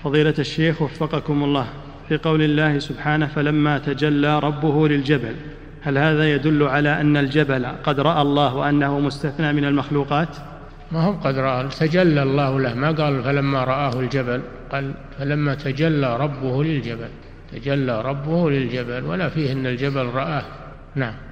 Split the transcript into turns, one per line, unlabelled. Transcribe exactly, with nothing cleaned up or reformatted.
فضيلة الشيخ وفقكم الله، في قول الله سبحانه فلما تجلى ربه للجبل، هل هذا يدل على أن الجبل قد رأى الله وأنه مستثنى من المخلوقات؟
ما هو قد رأى، تجلى الله له، ما قال فلما رآه الجبل، قال فلما تجلى ربه للجبل، تجلى ربه للجبل، ولا فيه أن الجبل رآه. نعم.